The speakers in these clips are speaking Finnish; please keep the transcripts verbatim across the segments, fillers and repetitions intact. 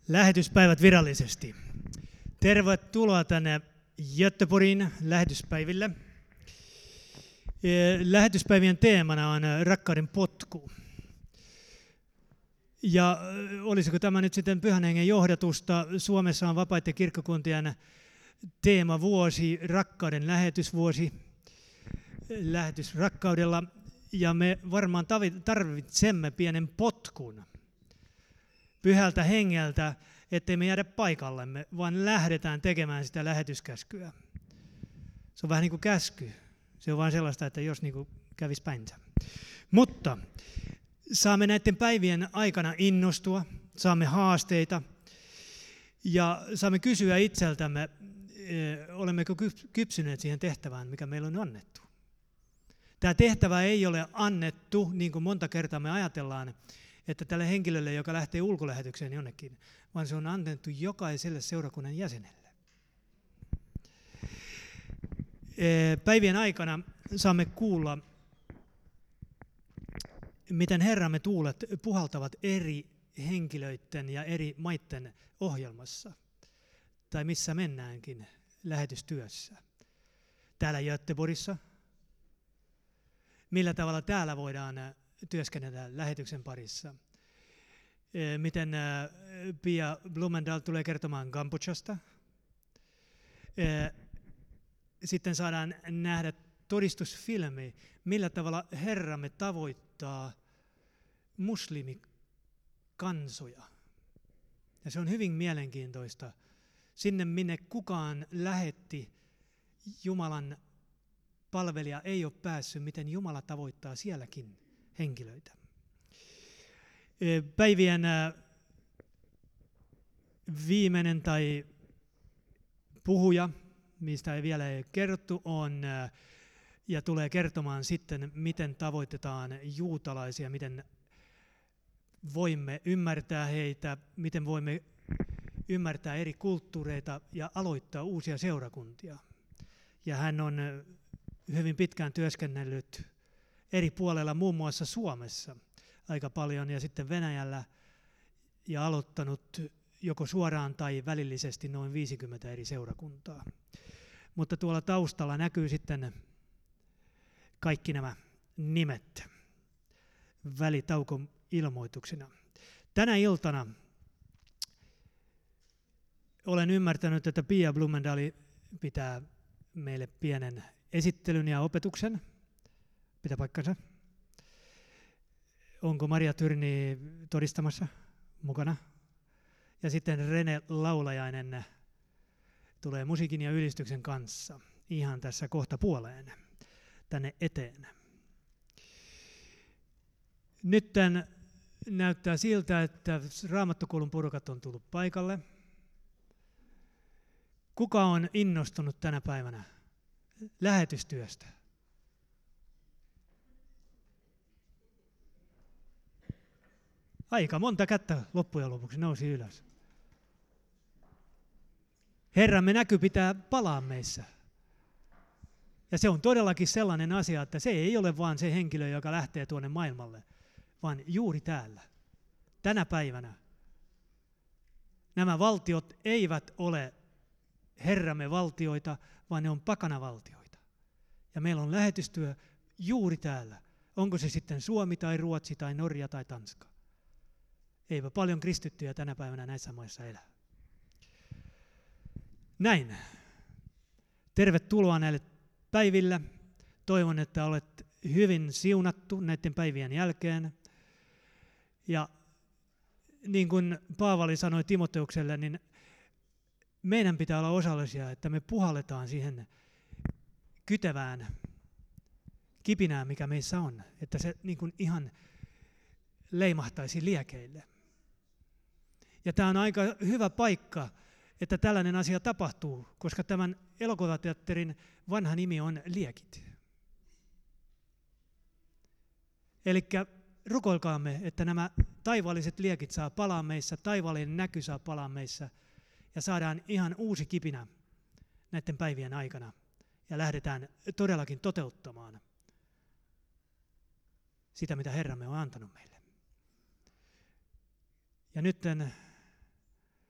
Lähetyspäivät virallisesti. Tervetuloa tänne Göteborgin lähetyspäiville. Lähetyspäivien teemana on rakkauden potku. Ja olisiko tämä nyt sitten Pyhän Hengen johdatusta? Suomessa on vapaiden kirkkokuntien teemavuosi, rakkauden lähetysvuosi, lähetys rakkaudella. Ja me varmaan tarvitsemme pienen potkun Pyhältä Hengeltä, ettei me jäädä paikallemme, vaan lähdetään tekemään sitä lähetyskäskyä. Se on vähän niin kuin käsky. Se on vain sellaista, että jos niin kuin kävisi päinsä. Mutta saamme näiden päivien aikana innostua, saamme haasteita ja saamme kysyä itseltämme, olemmeko kypsyneet siihen tehtävään, mikä meillä on annettu. Tämä tehtävä ei ole annettu, niin kuin monta kertaa me ajatellaan, että tälle henkilölle, joka lähtee ulkolähetykseen jonnekin, vaan se on annettu jokaiselle seurakunnan jäsenelle. Päivien aikana saamme kuulla, miten Herramme tuulet puhaltavat eri henkilöiden ja eri maiden ohjelmassa, tai missä mennäänkin lähetystyössä. Täällä Göteborgissa, millä tavalla täällä voidaan työskennellä lähetyksen parissa. Miten Pia Blumendal tulee kertomaan Kampuchasta. Sitten saadaan nähdä todistusfilmi, millä tavalla Herramme tavoittaa muslimikansoja. Ja se on hyvin mielenkiintoista. Sinne, minne kukaan lähetti Jumalan palvelija ei ole päässyt, miten Jumala tavoittaa sielläkin henkilöitä. Päivien viimeinen tai puhuja, mistä ei vielä ei kerrottu, on ja tulee kertomaan sitten, miten tavoitetaan juutalaisia, miten voimme ymmärtää heitä, miten voimme ymmärtää eri kulttuureita ja aloittaa uusia seurakuntia. Ja hän on hyvin pitkään työskennellyt eri puolella, muun muassa Suomessa aika paljon ja sitten Venäjällä ja aloittanut joko suoraan tai välillisesti noin viisikymmentä eri seurakuntaa. Mutta tuolla taustalla näkyy sitten kaikki nämä nimet välitaukon ilmoituksina. Tänä iltana olen ymmärtänyt, että Pia Blumendal pitää meille pienen esittelyn ja opetuksen. Pitää paikkansa. Onko Maria Tyrni todistamassa mukana? Ja sitten Rene Laulajainen tulee musiikin ja ylistyksen kanssa ihan tässä kohta puoleen tänne eteen. Nyt näyttää siltä, että Raamattokoulun porukat on tullut paikalle. Kuka on innostunut tänä päivänä lähetystyöstä? Aika monta kättä loppujen lopuksi nousi ylös. Herramme näky pitää palaa meissä. Ja se on todellakin sellainen asia, että se ei ole vaan se henkilö, joka lähtee tuonne maailmalle, vaan juuri täällä, tänä päivänä. Nämä valtiot eivät ole Herramme valtioita, vaan ne on pakanavaltioita. Ja meillä on lähetystyö juuri täällä. Onko se sitten Suomi tai Ruotsi tai Norja tai Tanska? Eipä paljon kristittyjä tänä päivänä näissä maissa elä. Näin. Tervetuloa näille päiville. Toivon, että olet hyvin siunattu näiden päivien jälkeen. Ja niin kuin Paavali sanoi Timoteukselle, niin meidän pitää olla osallisia, että me puhalletaan siihen kytevään kipinään, mikä meissä on. Että se niin kuin ihan leimahtaisi liekeille. Ja tämä on aika hyvä paikka, että tällainen asia tapahtuu, koska tämän elokuvateatterin vanha nimi on Liekit. Eli rukoilkaamme, että nämä taivaalliset liekit saa palaa meissä, taivaallinen näky saa palaa meissä ja saadaan ihan uusi kipinä näiden päivien aikana ja lähdetään todellakin toteuttamaan sitä, mitä Herramme on antanut meille. Ja nyt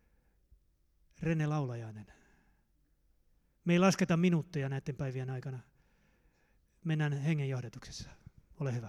Rene Laulajainen. Me ei lasketa minuutteja näiden päivien aikana. Mennään hengenjohdatuksessa. Ole hyvä.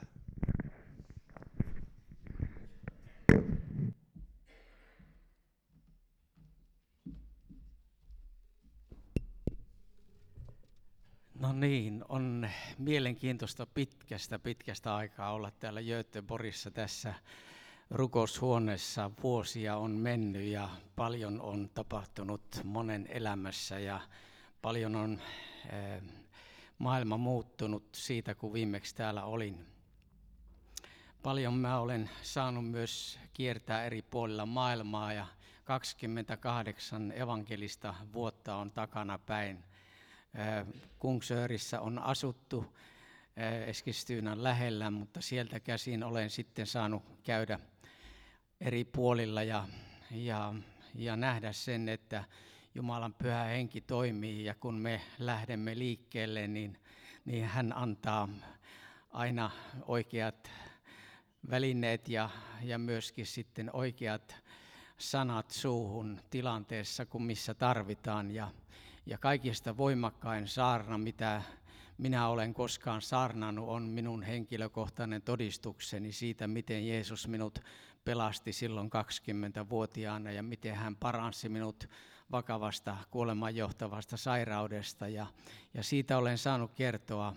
No niin, on mielenkiintoista pitkästä pitkästä aikaa olla täällä Göteborgissa tässä rukoushuoneessa. Vuosia on mennyt ja paljon on tapahtunut monen elämässä ja paljon on eh, maailma muuttunut siitä, kun viimeksi täällä olin. Paljon mä olen saanut myös kiertää eri puolilla maailmaa ja kaksikymmentäkahdeksan evankelista vuotta on takana päin. Kungsörissä on asuttu Eskilstunan lähellä, mutta sieltä käsin olen sitten saanut käydä eri puolilla ja, ja, ja nähdä sen, että Jumalan pyhä henki toimii ja kun me lähdemme liikkeelle, niin, niin hän antaa aina oikeat välineet ja, ja myöskin sitten oikeat sanat suuhun tilanteessa, kun missä tarvitaan. Ja, ja kaikista voimakkain saarna, mitä minä olen koskaan saarnannut, on minun henkilökohtainen todistukseni siitä, miten Jeesus minut pelasti silloin kaksikymmentävuotiaana ja miten hän paransi minut vakavasta kuolemaan johtavasta sairaudesta. Ja, ja siitä olen saanut kertoa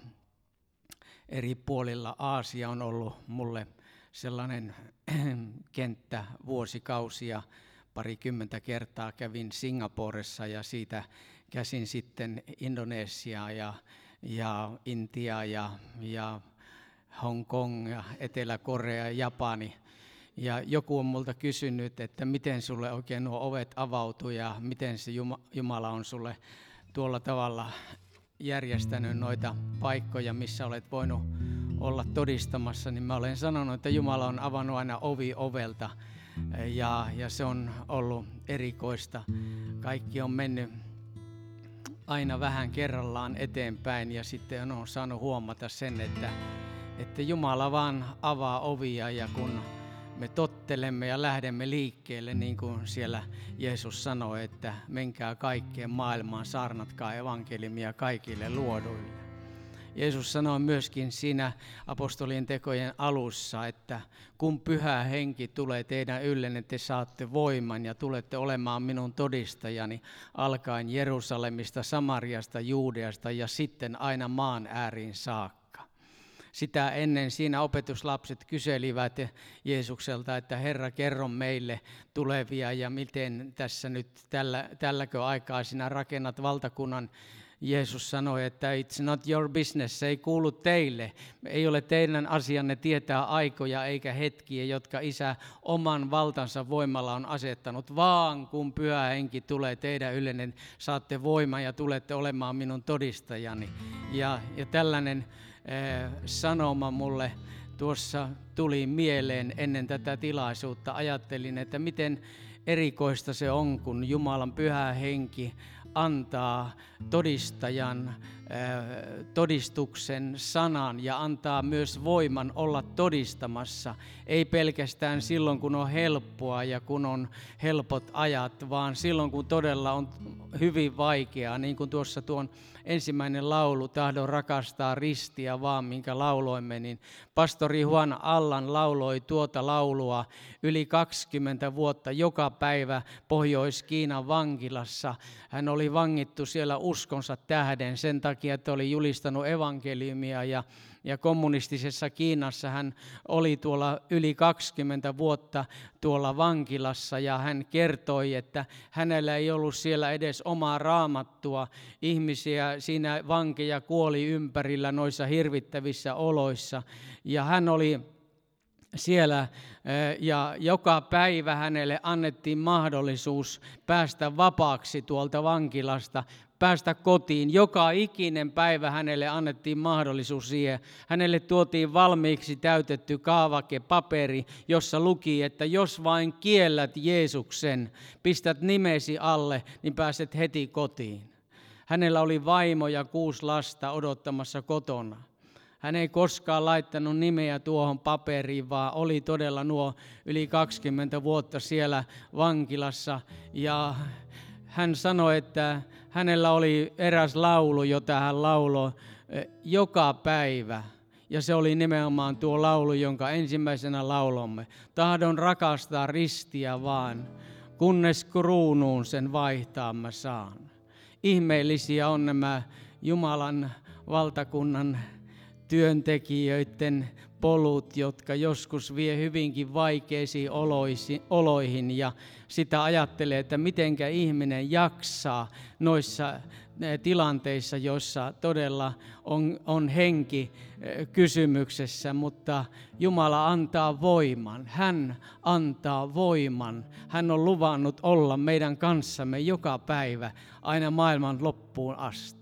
eri puolilla. Aasia on ollut mulle sellainen kenttä vuosikausia. Parikymmentä kertaa kävin Singaporessa ja siitä käsin sitten Indonesiaa ja, ja Intia ja, ja Hong Kong ja Etelä-Korea ja Japani. Ja joku on multa kysynyt, että miten sulle oikein nuo ovet avautuu ja miten se Jumala on sulle tuolla tavalla järjestänyt noita paikkoja, missä olet voinut olla todistamassa. Niin mä olen sanonut, että Jumala on avannut aina ovi ovelta ja, ja se on ollut erikoista. Kaikki on mennyt aina vähän kerrallaan eteenpäin ja sitten on saanut huomata sen, että, että Jumala vaan avaa ovia ja kun me tottelemme ja lähdemme liikkeelle, niin kuin siellä Jeesus sanoi, että menkää kaikkeen maailmaan, saarnatkaa evankeliumia kaikille luoduille. Jeesus sanoi myöskin siinä apostolien tekojen alussa, että kun Pyhä Henki tulee teidän yllenne, te saatte voiman ja tulette olemaan minun todistajani alkaen Jerusalemista, Samariasta, Juudeasta ja sitten aina maan ääriin saakka. Sitä ennen siinä opetuslapset kyselivät Jeesukselta, että Herra, kerro meille tulevia ja miten tässä nyt tällä, tälläkö aikaa sinä rakennat valtakunnan. Jeesus sanoi, että it's not your business, se ei kuulu teille. Ei ole teidän asianne tietää aikoja eikä hetkiä, jotka Isä oman valtansa voimalla on asettanut, vaan kun Pyhä Henki tulee teidän yllenne, saatte voiman ja tulette olemaan minun todistajani. Ja, ja tällainen eh, sanoma mulle tuossa tuli mieleen ennen tätä tilaisuutta. Ajattelin, että miten erikoista se on, kun Jumalan Pyhä Henki antaa todistajan todistuksen sanan ja antaa myös voiman olla todistamassa. Ei pelkästään silloin, kun on helppoa ja kun on helpot ajat, vaan silloin, kun todella on hyvin vaikeaa. Niin kuin tuossa tuon ensimmäinen laulu, Tahdon rakastaa ristiä vaan, minkä lauloimme, niin pastori Juan Allan lauloi tuota laulua yli kaksikymmentä vuotta joka päivä Pohjois-Kiinan vankilassa. Hän oli vangittu siellä uskonsa tähden sen takia, että oli julistanut evankeliumia ja, ja kommunistisessa Kiinassa hän oli tuolla yli kaksikymmentä vuotta tuolla vankilassa ja hän kertoi, että hänellä ei ollut siellä edes omaa raamattua. Ihmisiä siinä vankeja kuoli ympärillä noissa hirvittävissä oloissa ja hän oli siellä ja joka päivä hänelle annettiin mahdollisuus päästä vapaaksi tuolta vankilasta, päästä kotiin. Joka ikinen päivä hänelle annettiin mahdollisuus siihen. Hänelle tuotiin valmiiksi täytetty kaavake, paperi, jossa luki, että jos vain kiellät Jeesuksen, pistät nimesi alle, niin pääset heti kotiin. Hänellä oli vaimo ja kuusi lasta odottamassa kotona. Hän ei koskaan laittanut nimeä tuohon paperiin, vaan oli todella nuo yli kaksikymmentä vuotta siellä vankilassa. Ja hän sanoi, että hänellä oli eräs laulu, jota hän lauloi joka päivä. Ja se oli nimenomaan tuo laulu, jonka ensimmäisenä laulomme. Tahdon rakastaa ristiä vaan, kunnes kruunuun sen vaihtaa mä saan. Ihmeellisiä on nämä Jumalan valtakunnan työntekijöiden polut, jotka joskus vie hyvinkin vaikeisiin oloihin ja sitä ajattelee, että mitenkä ihminen jaksaa noissa tilanteissa, joissa todella on, on henki kysymyksessä, mutta Jumala antaa voiman. Hän antaa voiman. Hän on luvannut olla meidän kanssamme joka päivä aina maailman loppuun asti.